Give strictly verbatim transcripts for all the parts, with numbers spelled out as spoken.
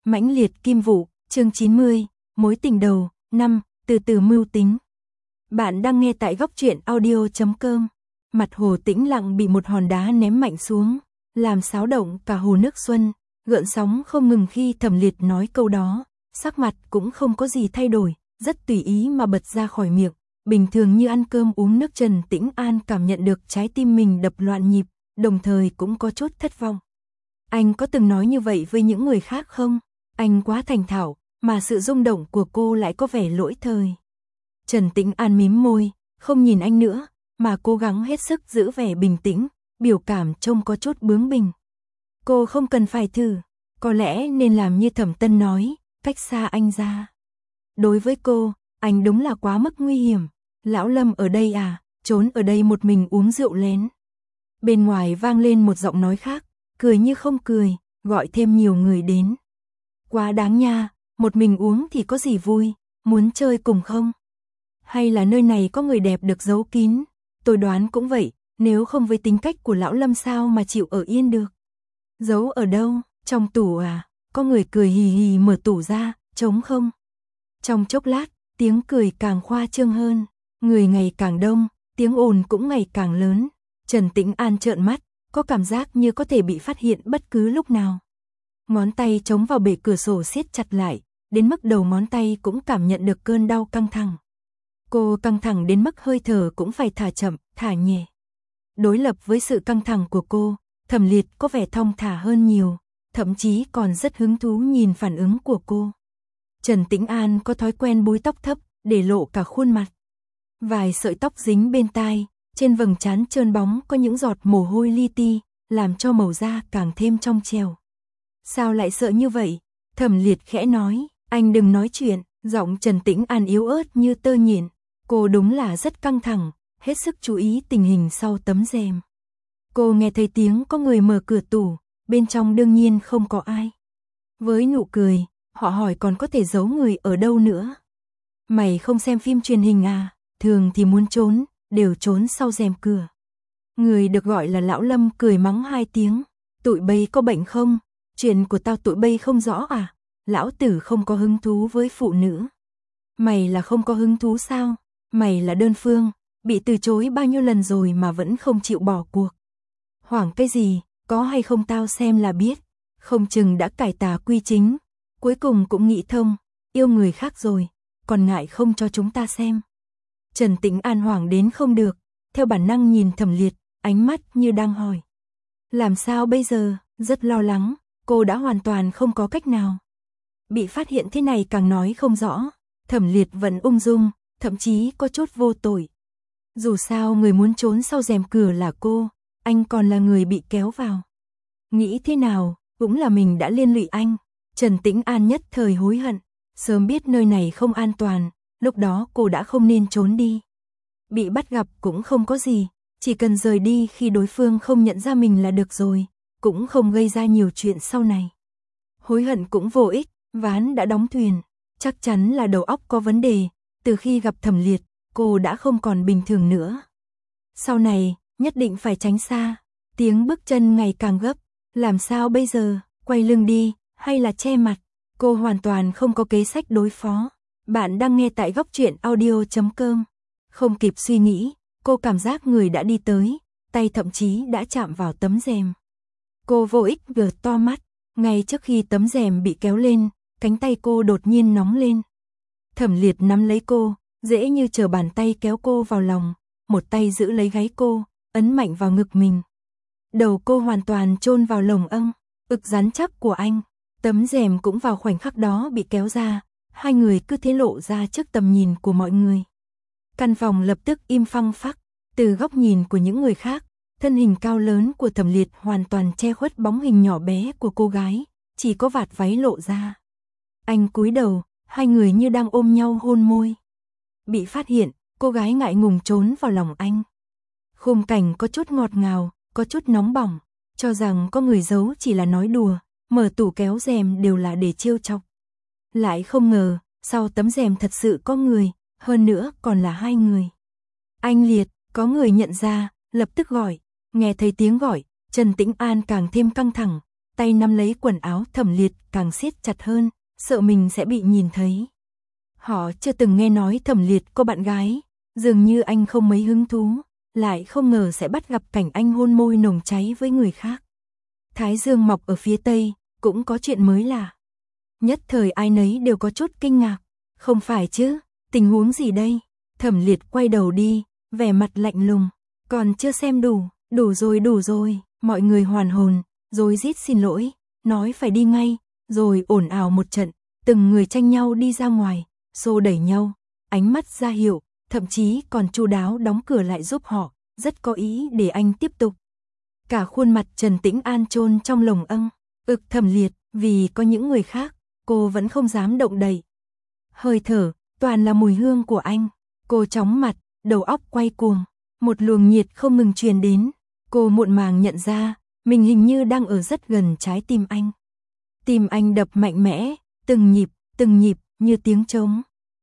Mãnh liệt kim vụ, chương chín mươi, mối tình đầu, năm, từ từ mưu tính. Bạn đang nghe tại góc truyện audio chấm com. Mặt hồ tĩnh lặng bị một hòn đá ném mạnh xuống, làm xáo động cả hồ nước xuân, gợn sóng không ngừng khi Thẩm Liệt nói câu đó, sắc mặt cũng không có gì thay đổi, rất tùy ý mà bật ra khỏi miệng, bình thường như ăn cơm uống nước. Trần Tĩnh An cảm nhận được trái tim mình đập loạn nhịp, đồng thời cũng có chút thất vọng. Anh có từng nói như vậy với những người khác không? Anh quá thành thạo, mà sự rung động của cô lại có vẻ lỗi thời. Trần Tĩnh An mím môi, không nhìn anh nữa, mà cố gắng hết sức giữ vẻ bình tĩnh, biểu cảm trông có chút bướng bỉnh. Cô không cần phải thử, có lẽ nên làm như Thẩm Tân nói, cách xa anh ra. Đối với cô, anh đúng là quá mức nguy hiểm. Lão Lâm ở đây à, trốn ở đây một mình uống rượu lén. Bên ngoài vang lên một giọng nói khác, cười như không cười, gọi thêm nhiều người đến. Quá đáng nha, một mình uống thì có gì vui, muốn chơi cùng không? Hay là nơi này có người đẹp được giấu kín? Tôi đoán cũng vậy, nếu không với tính cách của lão Lâm sao mà chịu ở yên được. Giấu ở đâu? Trong tủ à? Có người cười hì hì mở tủ ra, trống không? Trong chốc lát, tiếng cười càng khoa trương hơn, người ngày càng đông, tiếng ồn cũng ngày càng lớn. Trần Tĩnh An trợn mắt, có cảm giác như có thể bị phát hiện bất cứ lúc nào. Ngón tay chống vào bệ cửa sổ siết chặt lại, đến mức đầu ngón tay cũng cảm nhận được cơn đau căng thẳng. Cô căng thẳng đến mức hơi thở cũng phải thả chậm, thả nhẹ. Đối lập với sự căng thẳng của cô, Thẩm Liệt có vẻ thong thả hơn nhiều, thậm chí còn rất hứng thú nhìn phản ứng của cô. Trần Tĩnh An có thói quen búi tóc thấp, để lộ cả khuôn mặt. Vài sợi tóc dính bên tai, trên vầng trán trơn bóng có những giọt mồ hôi li ti, làm cho màu da càng thêm trong trẻo. Sao lại sợ như vậy? Thẩm Liệt khẽ nói, anh đừng nói chuyện. Giọng Trần Tĩnh An yếu ớt như tơ nhện. Cô đúng là rất căng thẳng, hết sức chú ý tình hình sau tấm rèm. Cô nghe thấy tiếng có người mở cửa tủ, bên trong đương nhiên không có ai. Với nụ cười, họ hỏi còn có thể giấu người ở đâu nữa. Mày không xem phim truyền hình à? Thường thì muốn trốn, đều trốn sau rèm cửa. Người được gọi là lão Lâm cười mắng hai tiếng. Tụi bay có bệnh không? Chuyện của tao tụi bay không rõ à? Lão tử không có hứng thú với phụ nữ. Mày là không có hứng thú sao? Mày là đơn phương, bị từ chối bao nhiêu lần rồi mà vẫn không chịu bỏ cuộc. Hoảng cái gì, có hay không tao xem là biết. Không chừng đã cải tà quy chính, cuối cùng cũng nghĩ thông, yêu người khác rồi, còn ngại không cho chúng ta xem. Trần Tĩnh An hoảng đến không được, theo bản năng nhìn Thẩm Liệt, ánh mắt như đang hỏi. Làm sao bây giờ? Rất lo lắng, cô đã hoàn toàn không có cách nào. Bị phát hiện thế này càng nói không rõ, Thẩm Liệt vẫn ung dung, thậm chí có chút vô tội. Dù sao người muốn trốn sau rèm cửa là cô, anh còn là người bị kéo vào. Nghĩ thế nào, cũng là mình đã liên lụy anh. Trần Tĩnh An nhất thời hối hận, sớm biết nơi này không an toàn, lúc đó cô đã không nên trốn đi. Bị bắt gặp cũng không có gì, chỉ cần rời đi khi đối phương không nhận ra mình là được rồi, cũng không gây ra nhiều chuyện sau này. Hối hận cũng vô ích, ván đã đóng thuyền, chắc chắn là đầu óc có vấn đề, từ khi gặp Thẩm Liệt, cô đã không còn bình thường nữa. Sau này, nhất định phải tránh xa, tiếng bước chân ngày càng gấp, làm sao bây giờ, quay lưng đi, hay là che mặt, cô hoàn toàn không có kế sách đối phó. Bạn đang nghe tại góc truyện audio chấm com. Không kịp suy nghĩ, cô cảm giác người đã đi tới, tay thậm chí đã chạm vào tấm rèm. Cô vô ích vừa to mắt, ngay trước khi tấm rèm bị kéo lên, cánh tay cô đột nhiên nóng lên. Thẩm Liệt nắm lấy cô, dễ như trở bàn tay kéo cô vào lòng, một tay giữ lấy gáy cô, ấn mạnh vào ngực mình. Đầu cô hoàn toàn chôn vào lồng âng, ực rắn chắc của anh. Tấm rèm cũng vào khoảnh khắc đó bị kéo ra, hai người cứ thế lộ ra trước tầm nhìn của mọi người. Căn phòng lập tức im phăng phắc, từ góc nhìn của những người khác, thân hình cao lớn của Thẩm Liệt hoàn toàn che khuất bóng hình nhỏ bé của cô gái, chỉ có vạt váy lộ ra. Anh cúi đầu, hai người như đang ôm nhau hôn môi. Bị phát hiện, cô gái ngại ngùng trốn vào lòng anh. Khung cảnh có chút ngọt ngào, có chút nóng bỏng, cho rằng có người giấu chỉ là nói đùa, mở tủ kéo rèm đều là để trêu chọc. Lại không ngờ, sau tấm rèm thật sự có người, hơn nữa còn là hai người. Anh Liệt, có người nhận ra, lập tức gọi, nghe thấy tiếng gọi, Trần Tĩnh An càng thêm căng thẳng, tay nắm lấy quần áo Thẩm Liệt càng siết chặt hơn, sợ mình sẽ bị nhìn thấy. Họ chưa từng nghe nói Thẩm Liệt có bạn gái, dường như anh không mấy hứng thú, lại không ngờ sẽ bắt gặp cảnh anh hôn môi nồng cháy với người khác. Thái dương mọc ở phía tây, cũng có chuyện mới lạ. Nhất thời ai nấy đều có chút kinh ngạc, không phải chứ, tình huống gì đây? Thẩm Liệt quay đầu đi, vẻ mặt lạnh lùng, còn chưa xem đủ, đủ rồi đủ rồi, mọi người hoàn hồn, rồi rít xin lỗi, nói phải đi ngay, rồi ồn ào một trận, từng người tranh nhau đi ra ngoài, xô đẩy nhau, ánh mắt ra hiệu, thậm chí còn chu đáo đóng cửa lại giúp họ, rất có ý để anh tiếp tục. Cả khuôn mặt Trần Tĩnh An chôn trong lồng âng, ực Thẩm Liệt, vì có những người khác, cô vẫn không dám động đậy. Hơi thở, toàn là mùi hương của anh, cô chóng mặt, đầu óc quay cuồng, một luồng nhiệt không ngừng truyền đến, cô muộn màng nhận ra, mình hình như đang ở rất gần trái tim anh. Tim anh đập mạnh mẽ, từng nhịp, từng nhịp, như tiếng trống.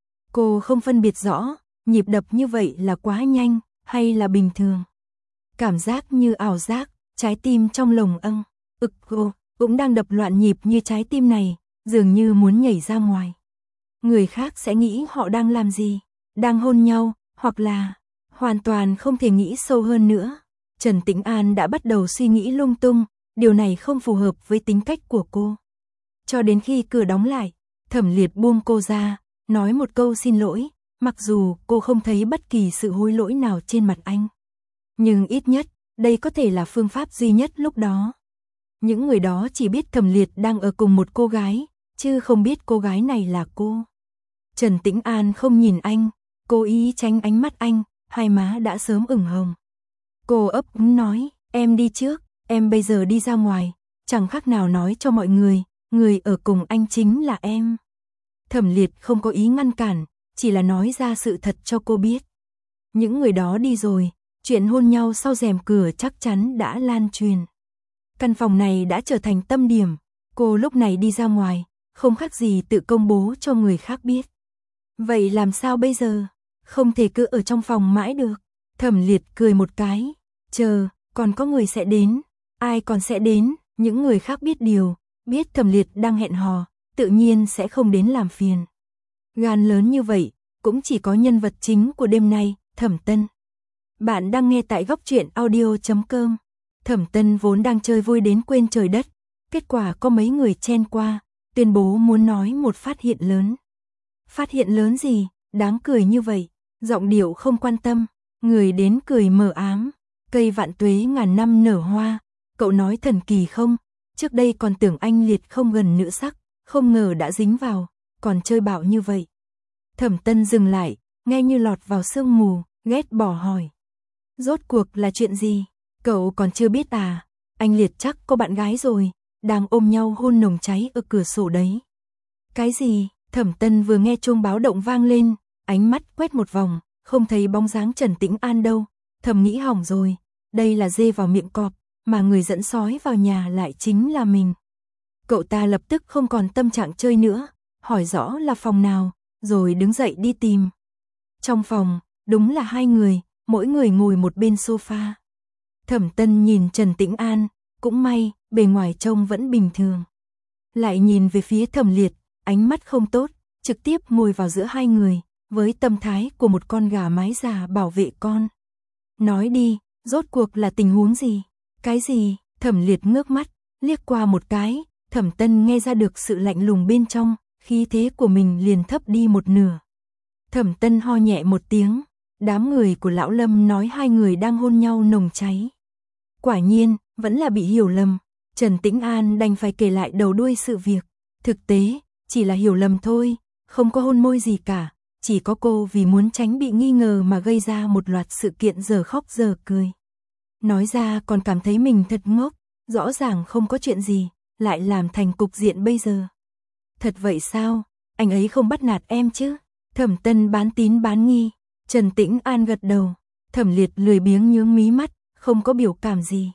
Cô không phân biệt rõ, nhịp đập như vậy là quá nhanh, hay là bình thường. Cảm giác như ảo giác, trái tim trong lồng âng, ực cô, cũng đang đập loạn nhịp như trái tim này, dường như muốn nhảy ra ngoài. Người khác sẽ nghĩ họ đang làm gì, đang hôn nhau, hoặc là hoàn toàn không thể nghĩ sâu hơn nữa. Trần Tĩnh An đã bắt đầu suy nghĩ lung tung, điều này không phù hợp với tính cách của cô. Cho đến khi cửa đóng lại, Thẩm Liệt buông cô ra, nói một câu xin lỗi, mặc dù cô không thấy bất kỳ sự hối lỗi nào trên mặt anh. Nhưng ít nhất, đây có thể là phương pháp duy nhất lúc đó. Những người đó chỉ biết Thẩm Liệt đang ở cùng một cô gái, chứ không biết cô gái này là cô. Trần Tĩnh An không nhìn anh, cố ý tránh ánh mắt anh, hai má đã sớm ửng hồng. Cô ấp úng nói, em đi trước, em bây giờ đi ra ngoài, chẳng khác nào nói cho mọi người, người ở cùng anh chính là em. Thẩm Liệt không có ý ngăn cản, chỉ là nói ra sự thật cho cô biết. Những người đó đi rồi, chuyện hôn nhau sau rèm cửa chắc chắn đã lan truyền. Căn phòng này đã trở thành tâm điểm, cô lúc này đi ra ngoài, không khác gì tự công bố cho người khác biết. Vậy làm sao bây giờ? Không thể cứ ở trong phòng mãi được. Thẩm Liệt cười một cái, chờ, còn có người sẽ đến. Ai còn sẽ đến? Những người khác biết điều, biết Thẩm Liệt đang hẹn hò, tự nhiên sẽ không đến làm phiền. Gan lớn như vậy, cũng chỉ có nhân vật chính của đêm nay, Thẩm Tân. Bạn đang nghe tại góc truyện audio chấm com. Thẩm Tân vốn đang chơi vui đến quên trời đất, kết quả có mấy người chen qua, tuyên bố muốn nói một phát hiện lớn. Phát hiện lớn gì, đáng cười như vậy, giọng điệu không quan tâm, người đến cười mờ ám, cây vạn tuế ngàn năm nở hoa, cậu nói thần kỳ không, trước đây còn tưởng anh Liệt không gần nữ sắc, không ngờ đã dính vào, còn chơi bạo như vậy. Thẩm Tân dừng lại, nghe như lọt vào sương mù, ghét bỏ hỏi. Rốt cuộc là chuyện gì, cậu còn chưa biết à, anh Liệt chắc có bạn gái rồi, đang ôm nhau hôn nồng cháy ở cửa sổ đấy. Cái gì? Thẩm Tân vừa nghe chuông báo động vang lên, ánh mắt quét một vòng, không thấy bóng dáng Trần Tĩnh An đâu, thầm nghĩ hỏng rồi, đây là dê vào miệng cọp, mà người dẫn sói vào nhà lại chính là mình. Cậu ta lập tức không còn tâm trạng chơi nữa, hỏi rõ là phòng nào, rồi đứng dậy đi tìm. Trong phòng, đúng là hai người, mỗi người ngồi một bên sofa. Thẩm Tân nhìn Trần Tĩnh An, cũng may, bề ngoài trông vẫn bình thường. Lại nhìn về phía Thẩm Liệt, ánh mắt không tốt, trực tiếp ngồi vào giữa hai người, với tâm thái của một con gà mái già bảo vệ con. Nói đi, rốt cuộc là tình huống gì? Cái gì? Thẩm Liệt ngước mắt, liếc qua một cái, Thẩm Tân nghe ra được sự lạnh lùng bên trong, khí thế của mình liền thấp đi một nửa. Thẩm Tân ho nhẹ một tiếng, đám người của Lão Lâm nói hai người đang hôn nhau nồng cháy. Quả nhiên, vẫn là bị hiểu lầm, Trần Tĩnh An đành phải kể lại đầu đuôi sự việc. Thực tế, chỉ là hiểu lầm thôi, không có hôn môi gì cả, chỉ có cô vì muốn tránh bị nghi ngờ mà gây ra một loạt sự kiện giờ khóc giờ cười. Nói ra còn cảm thấy mình thật ngốc, rõ ràng không có chuyện gì, lại làm thành cục diện bây giờ. Thật vậy sao, anh ấy không bắt nạt em chứ? Thẩm Tân bán tín bán nghi, Trần Tĩnh An gật đầu, Thẩm Liệt lười biếng nhướng mí mắt, không có biểu cảm gì.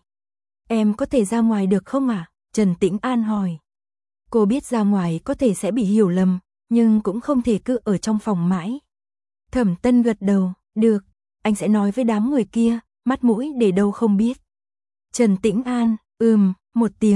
Em có thể ra ngoài được không ạ? À? Trần Tĩnh An hỏi. Cô biết ra ngoài có thể sẽ bị hiểu lầm, nhưng cũng không thể cứ ở trong phòng mãi. Thẩm Tân gật đầu, được, anh sẽ nói với đám người kia, mắt mũi để đâu không biết. Trần Tĩnh An, ừm, một tiếng,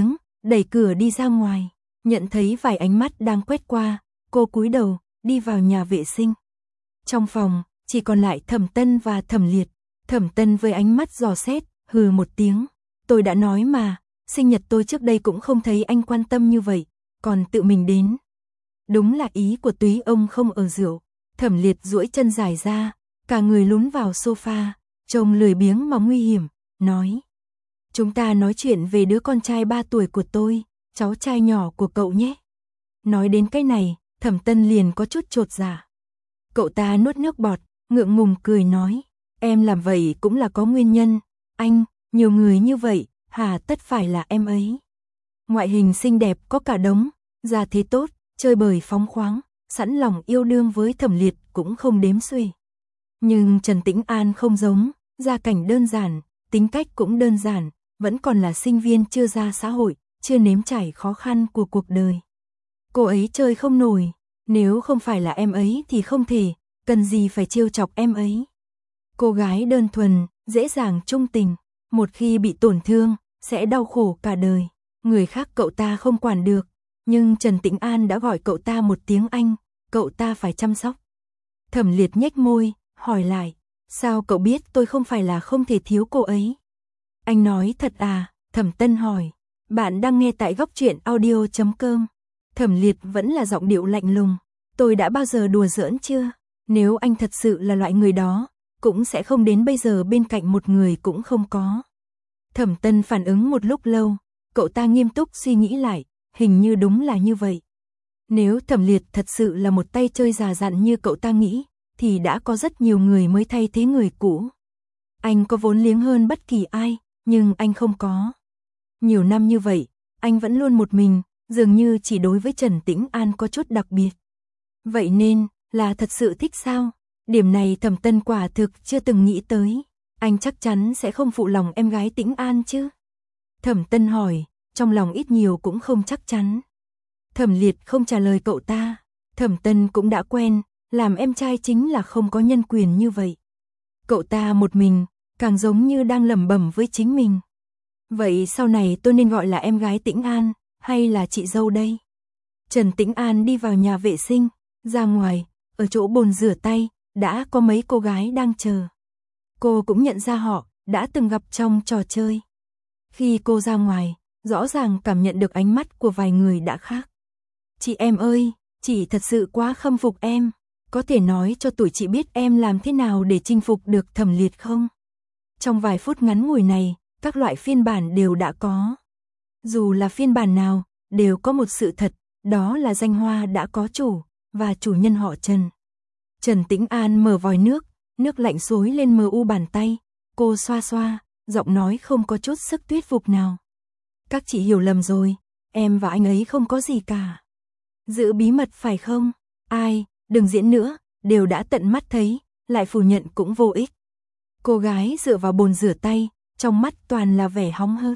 đẩy cửa đi ra ngoài, nhận thấy vài ánh mắt đang quét qua, cô cúi đầu, đi vào nhà vệ sinh. Trong phòng, chỉ còn lại Thẩm Tân và Thẩm Liệt. Thẩm Tân với ánh mắt dò xét, hừ một tiếng. Tôi đã nói mà, sinh nhật tôi trước đây cũng không thấy anh quan tâm như vậy, còn tự mình đến. Đúng là ý của túy ông không ở rượu. Thẩm Liệt duỗi chân dài ra, cả người lún vào sofa, trông lười biếng mà nguy hiểm, nói. Chúng ta nói chuyện về đứa con trai ba tuổi của tôi, cháu trai nhỏ của cậu nhé. Nói đến cái này, Thẩm Tân liền có chút chột dạ. Cậu ta nuốt nước bọt, ngượng ngùng cười nói. Em làm vậy cũng là có nguyên nhân. Anh, nhiều người như vậy, hà tất phải là em ấy. Ngoại hình xinh đẹp có cả đống, gia thế tốt, chơi bời phóng khoáng, sẵn lòng yêu đương với Thẩm Liệt cũng không đếm xuể. Nhưng Trần Tĩnh An không giống, gia cảnh đơn giản, tính cách cũng đơn giản, vẫn còn là sinh viên chưa ra xã hội, chưa nếm trải khó khăn của cuộc đời. Cô ấy chơi không nổi, nếu không phải là em ấy thì không thể, cần gì phải trêu chọc em ấy. Cô gái đơn thuần, dễ dàng trung tình, một khi bị tổn thương, sẽ đau khổ cả đời. Người khác cậu ta không quản được, nhưng Trần Tĩnh An đã gọi cậu ta một tiếng anh, cậu ta phải chăm sóc. Thẩm Liệt nhếch môi, hỏi lại, sao cậu biết tôi không phải là không thể thiếu cô ấy? Anh nói thật à? Thẩm Tân hỏi. Bạn đang nghe tại góc truyện audio chấm com. Thẩm Liệt vẫn là giọng điệu lạnh lùng. Tôi đã bao giờ đùa giỡn chưa? Nếu anh thật sự là loại người đó, cũng sẽ không đến bây giờ bên cạnh một người cũng không có. Thẩm Tân phản ứng một lúc lâu, cậu ta nghiêm túc suy nghĩ lại, hình như đúng là như vậy. Nếu Thẩm Liệt thật sự là một tay chơi già dặn như cậu ta nghĩ, thì đã có rất nhiều người mới thay thế người cũ. Anh có vốn liếng hơn bất kỳ ai, nhưng anh không có. Nhiều năm như vậy, anh vẫn luôn một mình, dường như chỉ đối với Trần Tĩnh An có chút đặc biệt. Vậy nên, là thật sự thích sao? Điểm này Thẩm Tân quả thực chưa từng nghĩ tới. Anh chắc chắn sẽ không phụ lòng em gái Tĩnh An chứ? Thẩm Tân hỏi, trong lòng ít nhiều cũng không chắc chắn. Thẩm Liệt không trả lời cậu ta. Thẩm Tân cũng đã quen, làm em trai chính là không có nhân quyền như vậy. Cậu ta một mình, càng giống như đang lẩm bẩm với chính mình. Vậy sau này tôi nên gọi là em gái Tĩnh An, hay là chị dâu đây? Trần Tĩnh An đi vào nhà vệ sinh, ra ngoài, ở chỗ bồn rửa tay, đã có mấy cô gái đang chờ. Cô cũng nhận ra họ, đã từng gặp trong trò chơi. Khi cô ra ngoài, rõ ràng cảm nhận được ánh mắt của vài người đã khác. Chị em ơi, chị thật sự quá khâm phục em. Có thể nói cho tụi chị biết em làm thế nào để chinh phục được Thẩm Liệt không? Trong vài phút ngắn ngủi này, các loại phiên bản đều đã có. Dù là phiên bản nào, đều có một sự thật, đó là danh hoa đã có chủ, và chủ nhân họ Trần. Trần Tĩnh An mở vòi nước, nước lạnh xối lên mờ u bàn tay, cô xoa xoa, giọng nói không có chút sức thuyết phục nào. Các chị hiểu lầm rồi, em và anh ấy không có gì cả. Giữ bí mật phải không? Ai, đừng diễn nữa, đều đã tận mắt thấy, lại phủ nhận cũng vô ích. Cô gái dựa vào bồn rửa tay, trong mắt toàn là vẻ hóng hớt.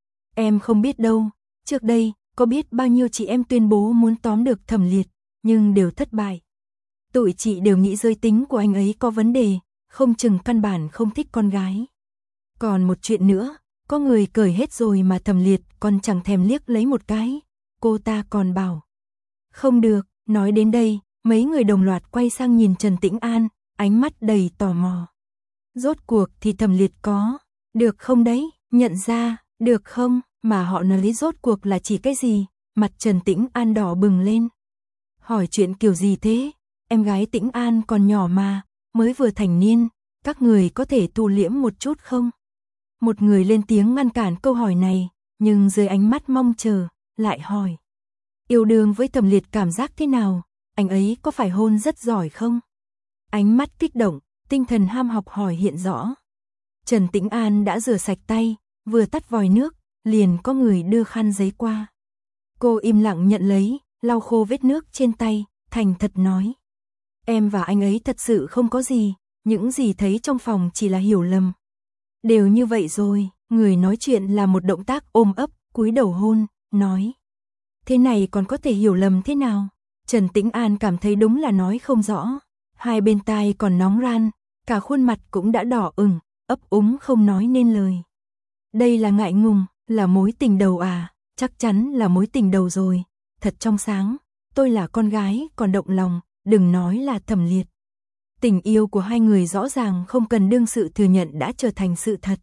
Em không biết đâu, trước đây, có biết bao nhiêu chị em tuyên bố muốn tóm được Thẩm Liệt, nhưng đều thất bại. Tụi chị đều nghĩ giới tính của anh ấy có vấn đề, không chừng căn bản không thích con gái. Còn một chuyện nữa, có người cởi hết rồi mà Thẩm Liệt còn chẳng thèm liếc lấy một cái, cô ta còn bảo. Không được, nói đến đây, mấy người đồng loạt quay sang nhìn Trần Tĩnh An, ánh mắt đầy tò mò. Rốt cuộc thì Thẩm Liệt có, được không đấy, nhận ra, được không, mà họ nói rốt cuộc là chỉ cái gì, mặt Trần Tĩnh An đỏ bừng lên. Hỏi chuyện kiểu gì thế, em gái Tĩnh An còn nhỏ mà, mới vừa thành niên, các người có thể thu liễm một chút không? Một người lên tiếng ngăn cản câu hỏi này, nhưng dưới ánh mắt mong chờ, lại hỏi. Yêu đương với Thẩm Liệt cảm giác thế nào, anh ấy có phải hôn rất giỏi không? Ánh mắt kích động, tinh thần ham học hỏi hiện rõ. Trần Tĩnh An đã rửa sạch tay, vừa tắt vòi nước, liền có người đưa khăn giấy qua. Cô im lặng nhận lấy, lau khô vết nước trên tay, thành thật nói. Em và anh ấy thật sự không có gì, những gì thấy trong phòng chỉ là hiểu lầm. Đều như vậy rồi, người nói chuyện là một động tác ôm ấp, cúi đầu hôn, nói. Thế này còn có thể hiểu lầm thế nào? Trần Tĩnh An cảm thấy đúng là nói không rõ. Hai bên tai còn nóng ran, cả khuôn mặt cũng đã đỏ ửng, ấp úng không nói nên lời. Đây là ngại ngùng, là mối tình đầu à? chắc chắn là mối tình đầu rồi, thật trong sáng, tôi là con gái còn động lòng, đừng nói là Thẩm Liệt. Tình yêu của hai người rõ ràng không cần đương sự thừa nhận đã trở thành sự thật.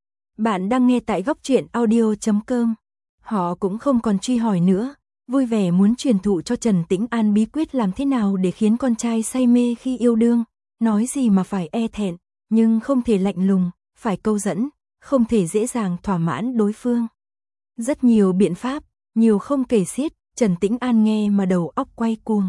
Bạn đang nghe tại góc truyện audio chấm com. Họ cũng không còn truy hỏi nữa, vui vẻ muốn truyền thụ cho Trần Tĩnh An bí quyết làm thế nào để khiến con trai say mê khi yêu đương, nói gì mà phải e thẹn, nhưng không thể lạnh lùng, phải câu dẫn, không thể dễ dàng thỏa mãn đối phương. Rất nhiều biện pháp, nhiều không kể xiết, Trần Tĩnh An nghe mà đầu óc quay cuồng.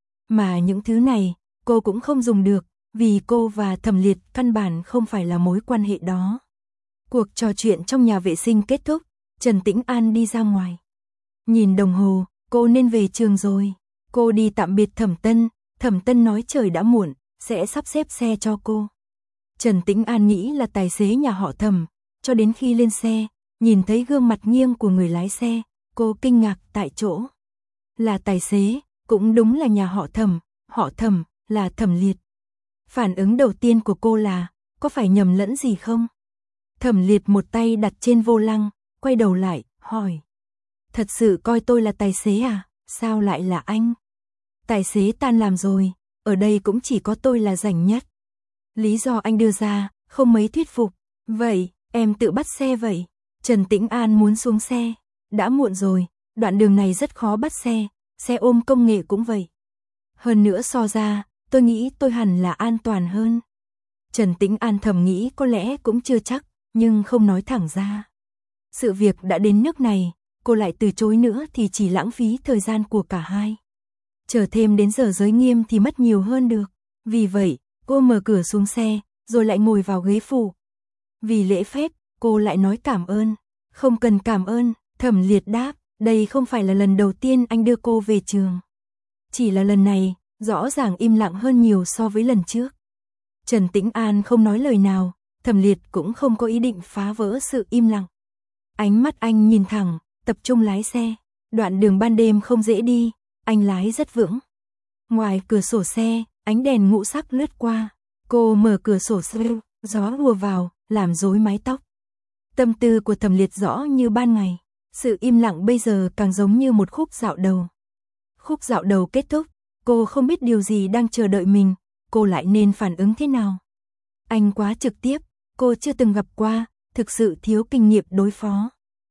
Mà những thứ này, cô cũng không dùng được, vì cô và Thẩm Liệt căn bản không phải là mối quan hệ đó. Cuộc trò chuyện trong nhà vệ sinh kết thúc, Trần Tĩnh An đi ra ngoài. Nhìn đồng hồ, cô nên về trường rồi. Cô đi tạm biệt Thẩm Tân, Thẩm Tân nói trời đã muộn, sẽ sắp xếp xe cho cô. Trần Tĩnh An nghĩ là tài xế nhà họ Thẩm, cho đến khi lên xe, nhìn thấy gương mặt nghiêng của người lái xe, cô kinh ngạc tại chỗ. Là tài xế, cũng đúng là nhà họ Thẩm, họ Thẩm, là Thẩm Liệt. Phản ứng đầu tiên của cô là, có phải nhầm lẫn gì không? Thẩm Liệt một tay đặt trên vô lăng, quay đầu lại, hỏi. Thật sự coi tôi là tài xế à, sao lại là anh? Tài xế tan làm rồi, ở đây cũng chỉ có tôi là rảnh nhất. Lý do anh đưa ra, không mấy thuyết phục. Vậy, em tự bắt xe vậy. Trần Tĩnh An muốn xuống xe. Đã muộn rồi, đoạn đường này rất khó bắt xe, xe ôm công nghệ cũng vậy. Hơn nữa so ra, tôi nghĩ tôi hẳn là an toàn hơn. Trần Tĩnh An thầm nghĩ có lẽ cũng chưa chắc, nhưng không nói thẳng ra. Sự việc đã đến nước này, cô lại từ chối nữa thì chỉ lãng phí thời gian của cả hai. Chờ thêm đến giờ giới nghiêm thì mất nhiều hơn được. Vì vậy, cô mở cửa xuống xe, rồi lại ngồi vào ghế phụ. Vì lễ phép, cô lại nói cảm ơn. Không cần cảm ơn, Thẩm Liệt đáp, đây không phải là lần đầu tiên anh đưa cô về trường. Chỉ là lần này, rõ ràng im lặng hơn nhiều so với lần trước. Trần Tĩnh An không nói lời nào, Thẩm Liệt cũng không có ý định phá vỡ sự im lặng. Ánh mắt anh nhìn thẳng, tập trung lái xe. Đoạn đường ban đêm không dễ đi, anh lái rất vững. Ngoài cửa sổ xe, ánh đèn ngũ sắc lướt qua. Cô mở cửa sổ xe, gió hùa vào, làm rối mái tóc. Tâm tư của Thẩm Liệt rõ như ban ngày. Sự im lặng bây giờ càng giống như một khúc dạo đầu. Khúc dạo đầu kết thúc, cô không biết điều gì đang chờ đợi mình, cô lại nên phản ứng thế nào. Anh quá trực tiếp, cô chưa từng gặp qua, thực sự thiếu kinh nghiệm đối phó.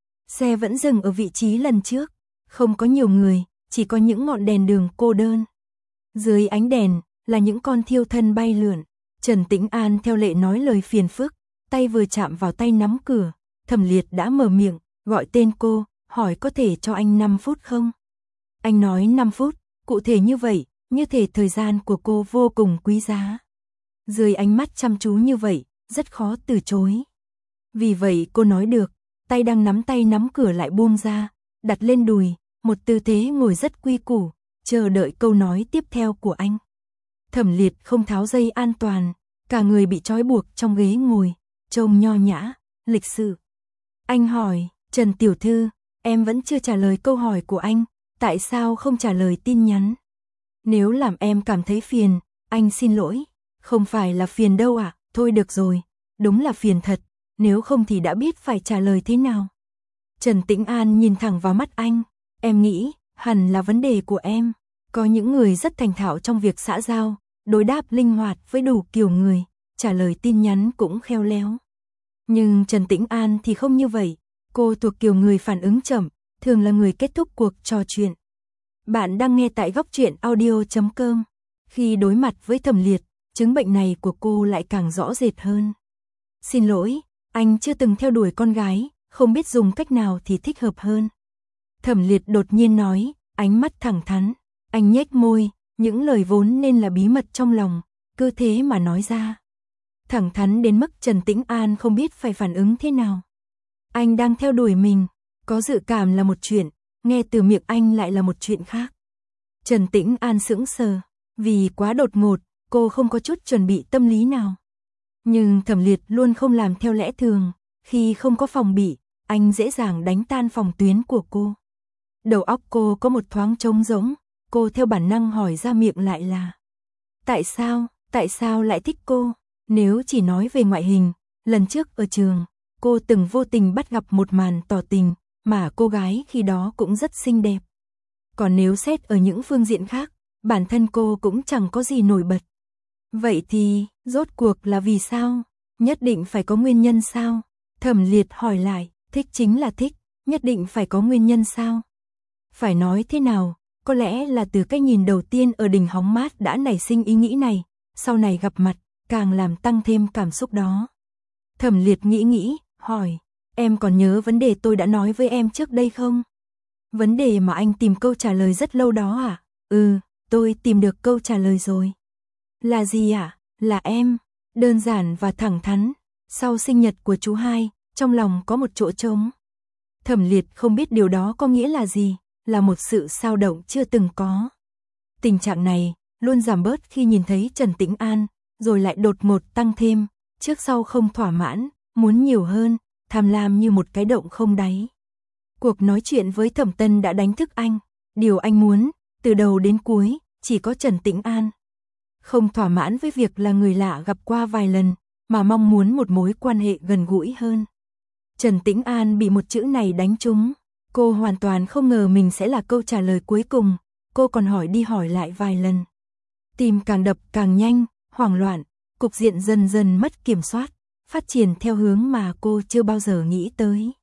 Xe vẫn dừng ở vị trí lần trước, không có nhiều người, chỉ có những ngọn đèn đường cô đơn. Dưới ánh đèn là những con thiêu thân bay lượn. Trần Tĩnh An theo lệ nói lời phiền phức, tay vừa chạm vào tay nắm cửa, Thẩm Liệt đã mở miệng, gọi tên cô, hỏi có thể cho anh năm phút không? Anh nói năm phút, cụ thể như vậy, như thể thời gian của cô vô cùng quý giá. Dưới ánh mắt chăm chú như vậy, rất khó từ chối. Vì vậy cô nói được, tay đang nắm tay nắm cửa lại buông ra, đặt lên đùi, một tư thế ngồi rất quy củ, chờ đợi câu nói tiếp theo của anh. Thẩm Liệt không tháo dây an toàn, cả người bị trói buộc trong ghế ngồi, trông nho nhã, lịch sự. Anh hỏi, Trần Tiểu Thư, em vẫn chưa trả lời câu hỏi của anh, tại sao không trả lời tin nhắn? Nếu làm em cảm thấy phiền, anh xin lỗi, không phải là phiền đâu ạ, à? Thôi được rồi, đúng là phiền thật, nếu không thì đã biết phải trả lời thế nào. Trần Tĩnh An nhìn thẳng vào mắt anh, em nghĩ, hẳn là vấn đề của em. Có những người rất thành thạo trong việc xã giao, đối đáp linh hoạt với đủ kiểu người, trả lời tin nhắn cũng khéo léo. Nhưng Trần Tĩnh An thì không như vậy, cô thuộc kiểu người phản ứng chậm, thường là người kết thúc cuộc trò chuyện. Bạn đang nghe tại góc truyện audio chấm com. Khi đối mặt với Thẩm Liệt, chứng bệnh này của cô lại càng rõ rệt hơn. Xin lỗi, anh chưa từng theo đuổi con gái, không biết dùng cách nào thì thích hợp hơn. Thẩm Liệt đột nhiên nói, ánh mắt thẳng thắn. Anh nhếch môi, những lời vốn nên là bí mật trong lòng, cứ thế mà nói ra. Thẳng thắn đến mức Trần Tĩnh An không biết phải phản ứng thế nào. Anh đang theo đuổi mình, có dự cảm là một chuyện, nghe từ miệng anh lại là một chuyện khác. Trần Tĩnh An sững sờ, vì quá đột ngột, cô không có chút chuẩn bị tâm lý nào. Nhưng Thẩm Liệt luôn không làm theo lẽ thường, khi không có phòng bị, anh dễ dàng đánh tan phòng tuyến của cô. Đầu óc cô có một thoáng trống rỗng, cô theo bản năng hỏi ra miệng lại là: tại sao, tại sao lại thích cô? Nếu chỉ nói về ngoại hình, lần trước ở trường, cô từng vô tình bắt gặp một màn tỏ tình, mà cô gái khi đó cũng rất xinh đẹp. Còn nếu xét ở những phương diện khác, bản thân cô cũng chẳng có gì nổi bật. Vậy thì, rốt cuộc là vì sao? Nhất định phải có nguyên nhân sao? Thẩm Liệt hỏi lại, thích chính là thích, nhất định phải có nguyên nhân sao? Phải nói thế nào, có lẽ là từ cái nhìn đầu tiên ở đỉnh hóng mát đã nảy sinh ý nghĩ này, sau này gặp mặt, càng làm tăng thêm cảm xúc đó. Thẩm Liệt nghĩ nghĩ, hỏi, em còn nhớ vấn đề tôi đã nói với em trước đây không? Vấn đề mà anh tìm câu trả lời rất lâu đó à? Ừ, tôi tìm được câu trả lời rồi. Là gì ạ? À? Là em. Đơn giản và thẳng thắn. Sau sinh nhật của chú hai, trong lòng có một chỗ trống. Thẩm Liệt không biết điều đó có nghĩa là gì, là một sự xao động chưa từng có. Tình trạng này luôn giảm bớt khi nhìn thấy Trần Tĩnh An, rồi lại đột ngột tăng thêm, trước sau không thỏa mãn, muốn nhiều hơn, tham lam như một cái động không đáy. Cuộc nói chuyện với Thẩm Tân đã đánh thức anh, điều anh muốn, từ đầu đến cuối, chỉ có Trần Tĩnh An. Không thỏa mãn với việc là người lạ gặp qua vài lần, mà mong muốn một mối quan hệ gần gũi hơn. Trần Tĩnh An bị một chữ này đánh trúng, cô hoàn toàn không ngờ mình sẽ là câu trả lời cuối cùng, cô còn hỏi đi hỏi lại vài lần. Tim càng đập càng nhanh, hoảng loạn, cục diện dần dần mất kiểm soát, phát triển theo hướng mà cô chưa bao giờ nghĩ tới.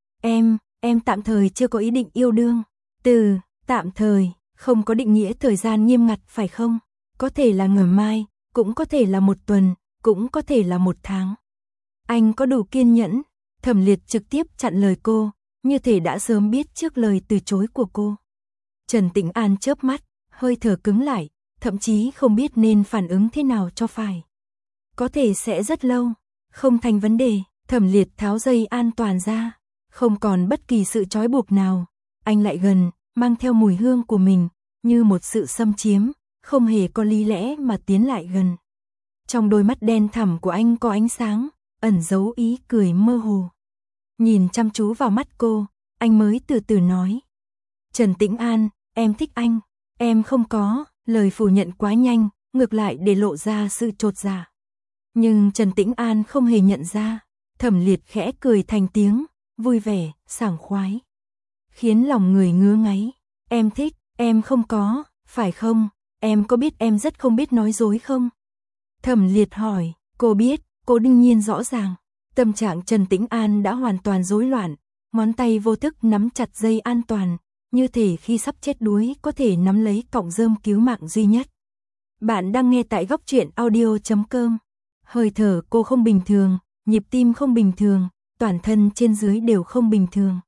Em, em tạm thời chưa có ý định yêu đương. Từ tạm thời, không có định nghĩa thời gian nghiêm ngặt phải không? Có thể là ngày mai, cũng có thể là một tuần, cũng có thể là một tháng. Anh có đủ kiên nhẫn? Thẩm Liệt trực tiếp chặn lời cô, như thể đã sớm biết trước lời từ chối của cô. Trần Tĩnh An chớp mắt, hơi thở cứng lại, thậm chí không biết nên phản ứng thế nào cho phải. Có thể sẽ rất lâu, không thành vấn đề. Thẩm Liệt tháo dây an toàn ra, không còn bất kỳ sự trói buộc nào. Anh lại gần, mang theo mùi hương của mình, như một sự xâm chiếm, không hề có lý lẽ mà tiến lại gần. Trong đôi mắt đen thẳm của anh có ánh sáng, ẩn giấu ý cười mơ hồ. Nhìn chăm chú vào mắt cô, anh mới từ từ nói. Trần Tĩnh An, em thích anh. Em không có, lời phủ nhận quá nhanh, ngược lại để lộ ra sự chột dạ. Nhưng Trần Tĩnh An không hề nhận ra. Thẩm Liệt khẽ cười thành tiếng, vui vẻ, sảng khoái. Khiến lòng người ngứa ngáy. Em thích, em không có, phải không? Em có biết em rất không biết nói dối không? Thẩm Liệt hỏi, cô biết, cô đương nhiên rõ ràng. Tâm trạng Trần Tĩnh An đã hoàn toàn rối loạn, ngón tay vô thức nắm chặt dây an toàn, như thể khi sắp chết đuối có thể nắm lấy cọng rơm cứu mạng duy nhất. Bạn đang nghe tại góc truyện audio chấm com. Hơi thở cô không bình thường, nhịp tim không bình thường, toàn thân trên dưới đều không bình thường.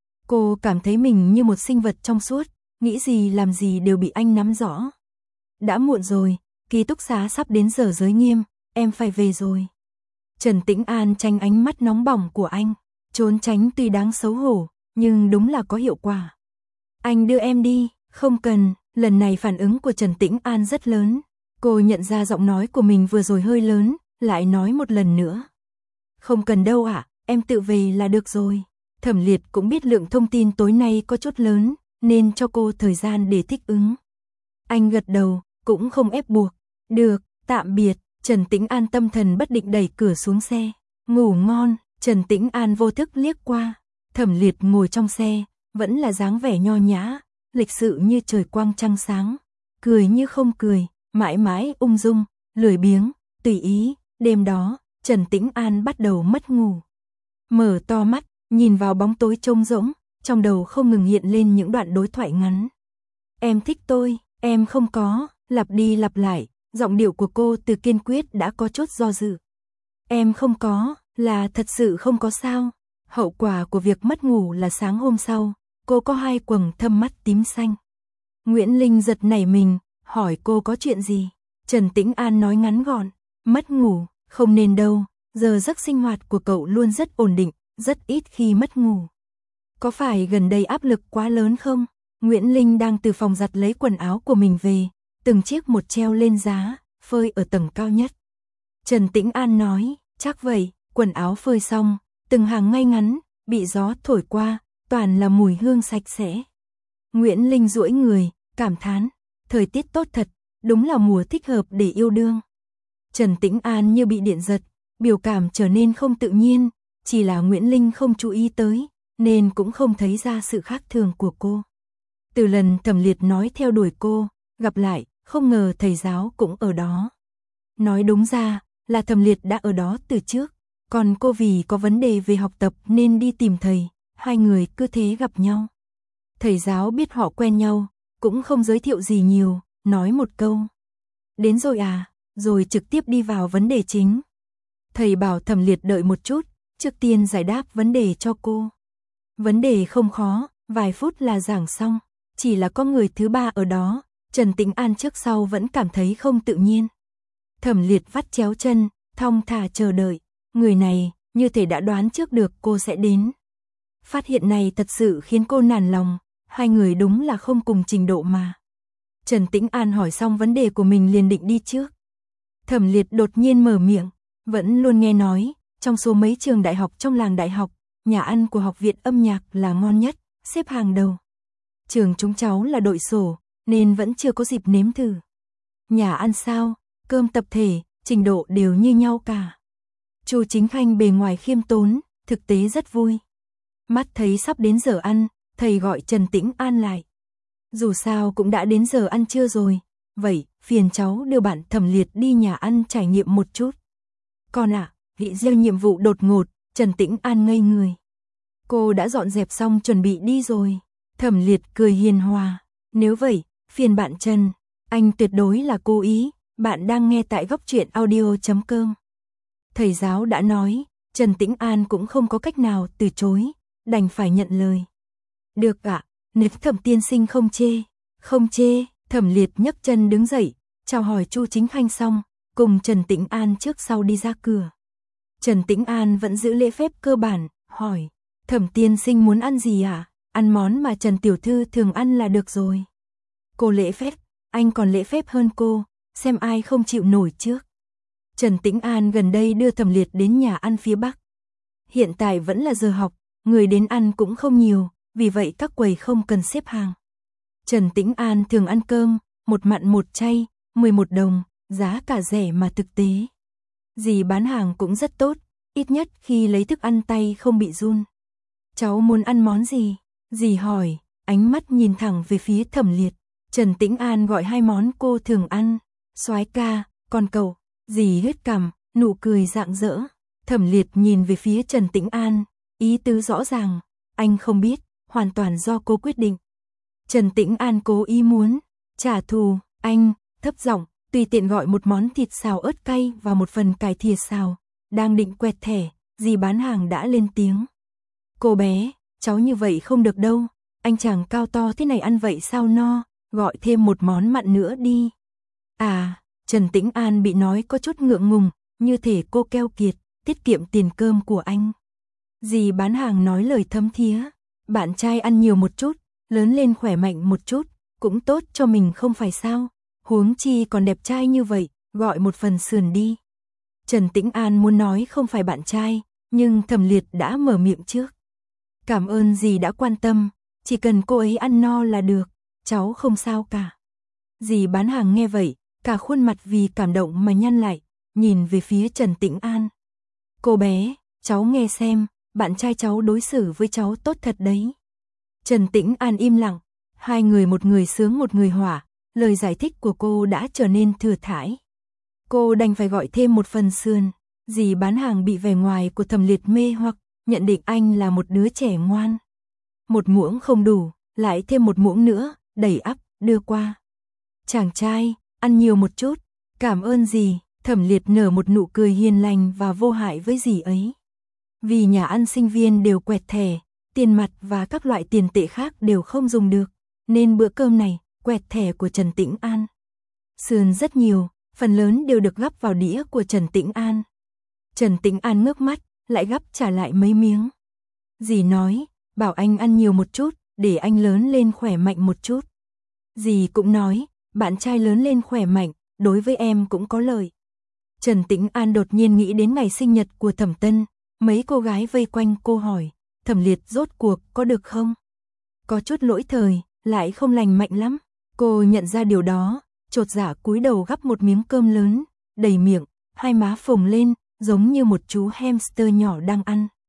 Cô cảm thấy mình như một sinh vật trong suốt, nghĩ gì làm gì đều bị anh nắm rõ. Đã muộn rồi, ký túc xá sắp đến giờ giới nghiêm, em phải về rồi. Trần Tĩnh An tránh ánh mắt nóng bỏng của anh, trốn tránh tuy đáng xấu hổ, nhưng đúng là có hiệu quả. Anh đưa em đi, không cần. Lần này phản ứng của Trần Tĩnh An rất lớn. Cô nhận ra giọng nói của mình vừa rồi hơi lớn, lại nói một lần nữa. Không cần đâu ạ, à, em tự về là được rồi. Thẩm Liệt cũng biết lượng thông tin tối nay có chút lớn, nên cho cô thời gian để thích ứng. Anh gật đầu, cũng không ép buộc. Được, tạm biệt. Trần Tĩnh An tâm thần bất định đẩy cửa xuống xe. Ngủ ngon. Trần Tĩnh An vô thức liếc qua. Thẩm Liệt ngồi trong xe, vẫn là dáng vẻ nho nhã, lịch sự như trời quang trăng sáng, cười như không cười, mãi mãi ung dung, lười biếng, tùy ý. Đêm đó, Trần Tĩnh An bắt đầu mất ngủ. Mở to mắt, nhìn vào bóng tối trống rỗng, trong đầu không ngừng hiện lên những đoạn đối thoại ngắn. Em thích tôi, em không có, lặp đi lặp lại, giọng điệu của cô từ kiên quyết đã có chút do dự. Em không có, là thật sự không có sao. Hậu quả của việc mất ngủ là sáng hôm sau, cô có hai quầng thâm mắt tím xanh. Nguyễn Linh giật nảy mình, hỏi cô có chuyện gì. Trần Tĩnh An nói ngắn gọn, mất ngủ, không nên đâu, giờ giấc sinh hoạt của cậu luôn rất ổn định, rất ít khi mất ngủ. Có phải gần đây áp lực quá lớn không? Nguyễn Linh đang từ phòng giặt lấy quần áo của mình về, từng chiếc một treo lên giá, phơi ở tầng cao nhất. Trần Tĩnh An nói, chắc vậy, quần áo phơi xong, từng hàng ngay ngắn, bị gió thổi qua, toàn là mùi hương sạch sẽ. Nguyễn Linh duỗi người, cảm thán, thời tiết tốt thật, đúng là mùa thích hợp để yêu đương. Trần Tĩnh An như bị điện giật, biểu cảm trở nên không tự nhiên, chỉ là Nguyễn Linh không chú ý tới, nên cũng không thấy ra sự khác thường của cô. Từ lần Thẩm Liệt nói theo đuổi cô, gặp lại, không ngờ thầy giáo cũng ở đó. Nói đúng ra, là Thẩm Liệt đã ở đó từ trước, còn cô vì có vấn đề về học tập nên đi tìm thầy, hai người cứ thế gặp nhau. Thầy giáo biết họ quen nhau, cũng không giới thiệu gì nhiều, nói một câu. Đến rồi à, rồi trực tiếp đi vào vấn đề chính. Thầy bảo Thẩm Liệt đợi một chút, trước tiên giải đáp vấn đề cho cô. Vấn đề không khó, vài phút là giảng xong, chỉ là có người thứ ba ở đó, Trần Tĩnh An trước sau vẫn cảm thấy không tự nhiên. Thẩm Liệt vắt chéo chân, thong thả chờ đợi, người này, như thể đã đoán trước được cô sẽ đến. Phát hiện này thật sự khiến cô nản lòng, hai người đúng là không cùng trình độ mà. Trần Tĩnh An hỏi xong vấn đề của mình liền định đi trước. Thẩm Liệt đột nhiên mở miệng, vẫn luôn nghe nói, trong số mấy trường đại học trong làng đại học, nhà ăn của học viện âm nhạc là ngon nhất, xếp hàng đầu. Trường chúng cháu là đội sổ, nên vẫn chưa có dịp nếm thử. Nhà ăn sao, cơm tập thể, trình độ đều như nhau cả. Chu Chính Khanh bề ngoài khiêm tốn, thực tế rất vui. Mắt thấy sắp đến giờ ăn, thầy gọi Trần Tĩnh An lại. Dù sao cũng đã đến giờ ăn trưa rồi, vậy phiền cháu đưa bạn Thẩm Liệt đi nhà ăn trải nghiệm một chút. Con ạ, à, bị gieo nhiệm vụ đột ngột, Trần Tĩnh An ngây người. Cô đã dọn dẹp xong chuẩn bị đi rồi. Thẩm Liệt cười hiền hòa. Nếu vậy, phiền bạn Trần, anh tuyệt đối là cố ý, bạn đang nghe tại góc truyện audio chấm com. Thầy giáo đã nói, Trần Tĩnh An cũng không có cách nào từ chối, đành phải nhận lời. Được ạ, à, nếu Thẩm tiên sinh không chê, không chê, Thẩm Liệt nhấc chân đứng dậy, chào hỏi Chu Chính Khanh xong, cùng Trần Tĩnh An trước sau đi ra cửa. Trần Tĩnh An vẫn giữ lễ phép cơ bản, hỏi, Thẩm tiên sinh muốn ăn gì à? Ăn món mà Trần tiểu thư thường ăn là được rồi. Cô lễ phép, anh còn lễ phép hơn cô, xem ai không chịu nổi trước. Trần Tĩnh An gần đây đưa Thẩm Liệt đến nhà ăn phía Bắc. Hiện tại vẫn là giờ học, người đến ăn cũng không nhiều, vì vậy các quầy không cần xếp hàng. Trần Tĩnh An thường ăn cơm, một mặn một chay, mười một đồng, giá cả rẻ mà thực tế. Dì bán hàng cũng rất tốt, ít nhất khi lấy thức ăn tay không bị run. Cháu muốn ăn món gì? Dì hỏi, ánh mắt nhìn thẳng về phía Thẩm Liệt. Trần Tĩnh An gọi hai món cô thường ăn, soái ca, con cẩu. Dì hít cằm, nụ cười rạng rỡ. Thẩm Liệt nhìn về phía Trần Tĩnh An, ý tứ rõ ràng, anh không biết, hoàn toàn do cô quyết định. Trần Tĩnh An cố ý muốn trả thù, anh thấp giọng, tùy tiện gọi một món thịt xào ớt cay và một phần cải thìa xào. Đang định quẹt thẻ, dì bán hàng đã lên tiếng. Cô bé, cháu như vậy không được đâu, anh chàng cao to thế này ăn vậy sao no, gọi thêm một món mặn nữa đi. À, Trần Tĩnh An bị nói có chút ngượng ngùng, như thể cô keo kiệt, tiết kiệm tiền cơm của anh. Dì bán hàng nói lời thấm thía, bạn trai ăn nhiều một chút, lớn lên khỏe mạnh một chút, cũng tốt cho mình không phải sao, huống chi còn đẹp trai như vậy, gọi một phần sườn đi. Trần Tĩnh An muốn nói không phải bạn trai, nhưng Thẩm Liệt đã mở miệng trước. Cảm ơn dì đã quan tâm, chỉ cần cô ấy ăn no là được, cháu không sao cả. Dì bán hàng nghe vậy, cả khuôn mặt vì cảm động mà nhăn lại, nhìn về phía Trần Tĩnh An. Cô bé, cháu nghe xem, bạn trai cháu đối xử với cháu tốt thật đấy. Trần Tĩnh An im lặng, hai người một người sướng một người hỏa, lời giải thích của cô đã trở nên thừa thãi. Cô đành phải gọi thêm một phần sườn, dì bán hàng bị vẻ ngoài của Thẩm Liệt mê hoặc, nhận định anh là một đứa trẻ ngoan. Một muỗng không đủ, lại thêm một muỗng nữa, đầy ắp, đưa qua. Chàng trai, ăn nhiều một chút, cảm ơn dì. Thẩm Liệt nở một nụ cười hiền lành và vô hại với dì ấy. Vì nhà ăn sinh viên đều quẹt thẻ, tiền mặt và các loại tiền tệ khác đều không dùng được, nên bữa cơm này, quẹt thẻ của Trần Tĩnh An. Sườn rất nhiều, phần lớn đều được gắp vào đĩa của Trần Tĩnh An. Trần Tĩnh An ngước mắt, lại gắp trả lại mấy miếng. Dì nói, bảo anh ăn nhiều một chút, để anh lớn lên khỏe mạnh một chút. Dì cũng nói, bạn trai lớn lên khỏe mạnh, đối với em cũng có lợi. Trần Tĩnh An đột nhiên nghĩ đến ngày sinh nhật của Thẩm Tân, mấy cô gái vây quanh cô hỏi, Thẩm Liệt rốt cuộc có được không? Có chút lỗi thời, lại không lành mạnh lắm. Cô nhận ra điều đó, chột dạ cúi đầu gắp một miếng cơm lớn, đầy miệng, hai má phồng lên, giống như một chú hamster nhỏ đang ăn.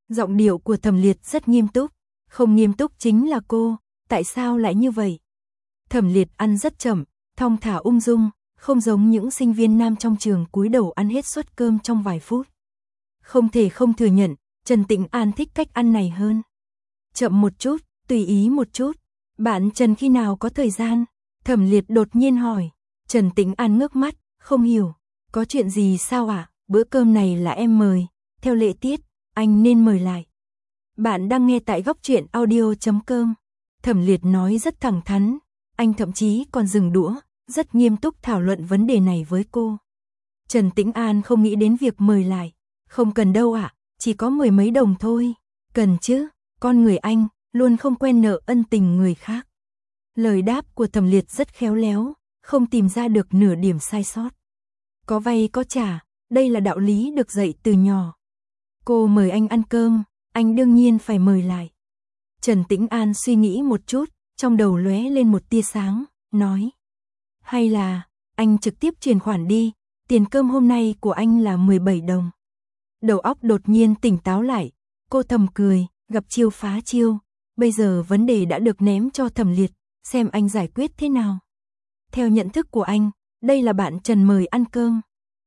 Giọng điệu của Thẩm Liệt rất nghiêm túc. Không nghiêm túc chính là cô, tại sao lại như vậy? Thẩm Liệt ăn rất chậm, thong thả ung dung, không giống những sinh viên nam trong trường cúi đầu ăn hết suất cơm trong vài phút. Không thể không thừa nhận, Trần Tĩnh An thích cách ăn này hơn. Chậm một chút, tùy ý một chút. Bạn Trần khi nào có thời gian? Thẩm Liệt đột nhiên hỏi. Trần Tĩnh An ngước mắt, không hiểu. Có chuyện gì sao ạ? À? Bữa cơm này là em mời. Theo lệ tiết, anh nên mời lại. Bạn đang nghe tại góc truyện audio chấm com. Thẩm Liệt nói rất thẳng thắn. Anh thậm chí còn dừng đũa, rất nghiêm túc thảo luận vấn đề này với cô. Trần Tĩnh An không nghĩ đến việc mời lại. Không cần đâu ạ, à, chỉ có mười mấy đồng thôi. Cần chứ, con người anh, luôn không quen nợ ân tình người khác. Lời đáp của Thẩm Liệt rất khéo léo, không tìm ra được nửa điểm sai sót. Có vay có trả, đây là đạo lý được dạy từ nhỏ. Cô mời anh ăn cơm, anh đương nhiên phải mời lại. Trần Tĩnh An suy nghĩ một chút, trong đầu lóe lên một tia sáng, nói. Hay là, anh trực tiếp chuyển khoản đi, tiền cơm hôm nay của anh là mười bảy đồng. Đầu óc đột nhiên tỉnh táo lại, cô thầm cười, gặp chiêu phá chiêu. Bây giờ vấn đề đã được ném cho Thẩm Liệt, xem anh giải quyết thế nào. Theo nhận thức của anh, đây là bạn Trần mời ăn cơm.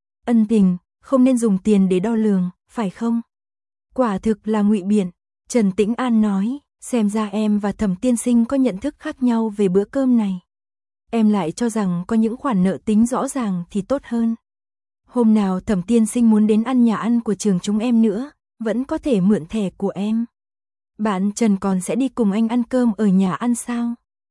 Ân tình, không nên dùng tiền để đo lường, phải không? Quả thực là ngụy biện. Trần Tĩnh An nói, xem ra em và Thẩm tiên sinh có nhận thức khác nhau về bữa cơm này. Em lại cho rằng có những khoản nợ tính rõ ràng thì tốt hơn. Hôm nào Thẩm tiên sinh muốn đến ăn nhà ăn của trường chúng em nữa, vẫn có thể mượn thẻ của em. Bạn Trần còn sẽ đi cùng anh ăn cơm ở nhà ăn sao?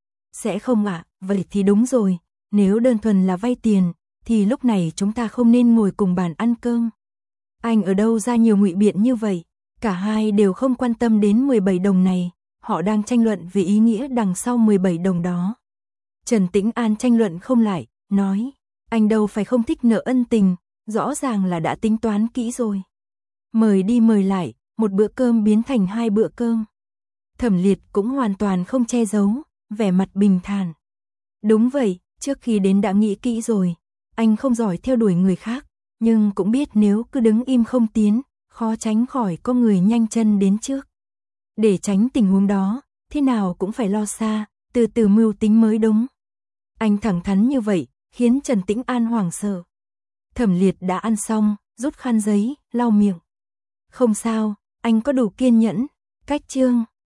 Sẽ không ạ, à? Vậy thì đúng rồi, nếu đơn thuần là vay tiền, thì lúc này chúng ta không nên ngồi cùng bàn ăn cơm. Anh ở đâu ra nhiều ngụy biện như vậy? Cả hai đều không quan tâm đến mười bảy đồng này, họ đang tranh luận về ý nghĩa đằng sau mười bảy đồng đó. Trần Tĩnh An tranh luận không lại, nói, anh đâu phải không thích nợ ân tình, rõ ràng là đã tính toán kỹ rồi. Mời đi mời lại, một bữa cơm biến thành hai bữa cơm. Thẩm Liệt cũng hoàn toàn không che giấu, vẻ mặt bình thản. Đúng vậy, trước khi đến đã nghĩ kỹ rồi, anh không giỏi theo đuổi người khác, nhưng cũng biết nếu cứ đứng im không tiến, khó tránh khỏi có người nhanh chân đến trước. Để tránh tình huống đó, thế nào cũng phải lo xa, từ từ mưu tính mới đúng. Anh thẳng thắn như vậy, khiến Trần Tĩnh An hoảng sợ. Thẩm Liệt đã ăn xong, rút khăn giấy, lau miệng. Không sao, anh có đủ kiên nhẫn. Cách chương